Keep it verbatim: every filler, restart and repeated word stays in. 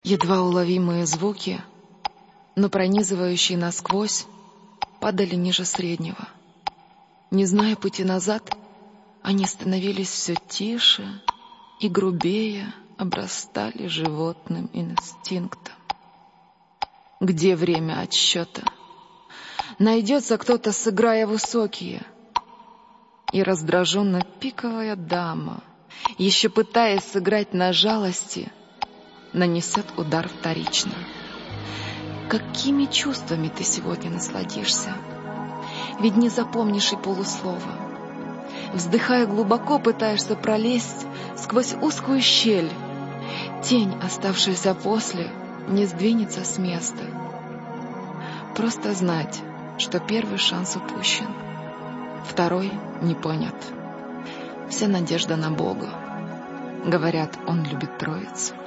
Едва уловимые звуки, но пронизывающие насквозь, падали ниже среднего. Не зная пути назад, они становились все тише и грубее, обрастали животным инстинктом. Где время отсчета? Найдется кто-то, сыграя высокие. И раздраженно пиковая дама, еще пытаясь сыграть на жалости, нанесет удар вторично. Какими чувствами ты сегодня насладишься? Ведь не запомнишь и полуслова. Вздыхая глубоко, пытаешься пролезть сквозь узкую щель. Тень, оставшаяся после, не сдвинется с места. Просто знать, что первый шанс упущен, второй не понят. Вся надежда на Бога. Говорят, Он любит Троицу.